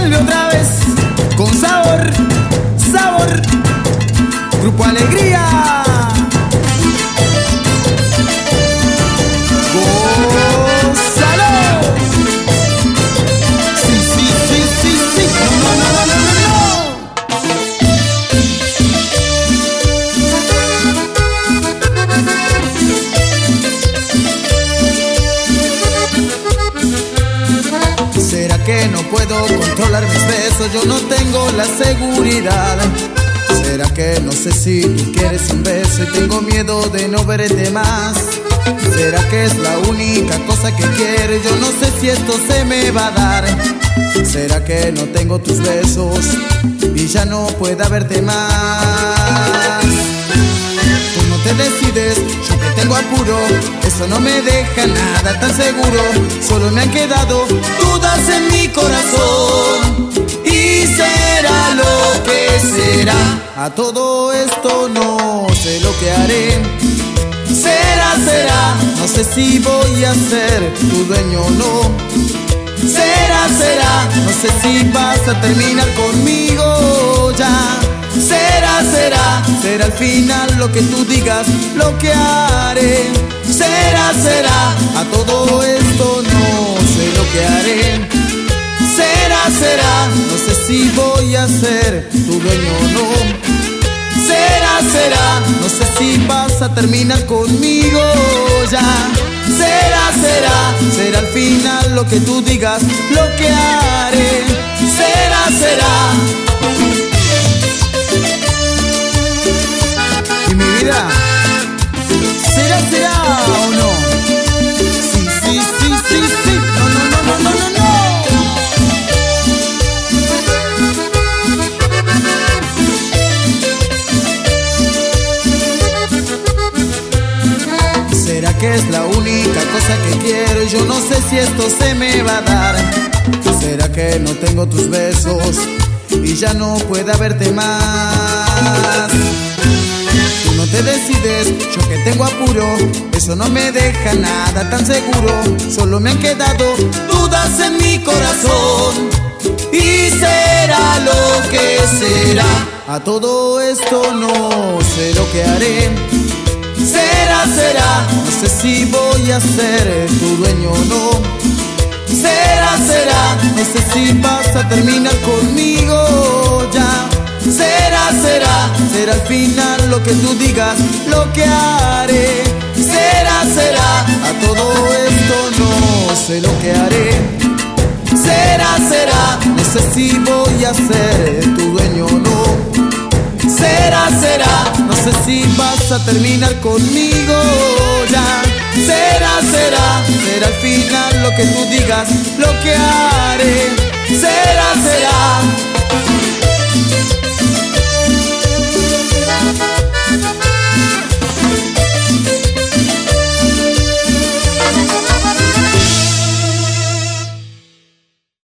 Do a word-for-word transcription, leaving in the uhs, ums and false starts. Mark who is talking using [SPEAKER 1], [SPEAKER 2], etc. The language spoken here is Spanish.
[SPEAKER 1] vuelve otra vez con sabor, sabor. Grupo Alegría. ¡Gózalo! Sí, sí, sí, sí, sí. No, no, no, no, no, no. ¿Será que no puedo controlar mis besos? Yo no tengo la seguridad. ¿Será que no sé si tú quieres un beso y tengo miedo de no verte más? ¿Será que es la única cosa que quiero y yo no sé si esto se me va a dar? ¿Será que no tengo tus besos y ya no pueda verte más? Tú no te decides, yo te tengo apuro, eso no me deja nada tan seguro. Solo me han quedado dudas en mi corazón y será lo que será. A todo esto no sé lo que haré. Será, será, no sé si voy a ser tu dueño o no. Será, será, no sé si vas a terminar conmigo ya. Será, será, será al final lo que tú digas, lo que haré. Será, será, a todo esto no sé lo que haré. Será, será, no sé si voy a ser tu dueño o no. Será, será, no sé si vas a terminar conmigo ya. Será, será, será al final lo que tú digas, lo que haré. Será, será. Y mi vida, ¿será, será o no? Sí, sí, sí, sí, sí. No, no, no, no, no, no, no. ¿Será que es la única cosa que quiero y yo no sé si esto se me va a dar? ¿Será que no tengo tus besos y ya no pueda verte más? Tú no te decides, yo que tengo apuro, eso no me deja nada tan seguro. Solo me han quedado dudas en mi corazón y será lo que será. A todo esto no sé lo que haré. Será, será, no sé si voy a ser tu dueño o no. Será, será, no sé si vas a terminar conmigo ya. Será, será, será al final lo que tú digas, lo que haré. Será, será, a todo esto no sé lo que haré. Será, será, no sé si voy a ser tu dueño o no. Será, será, no sé si vas a terminar conmigo ya. Será, será, será al final lo que tú digas, lo que haré. Será,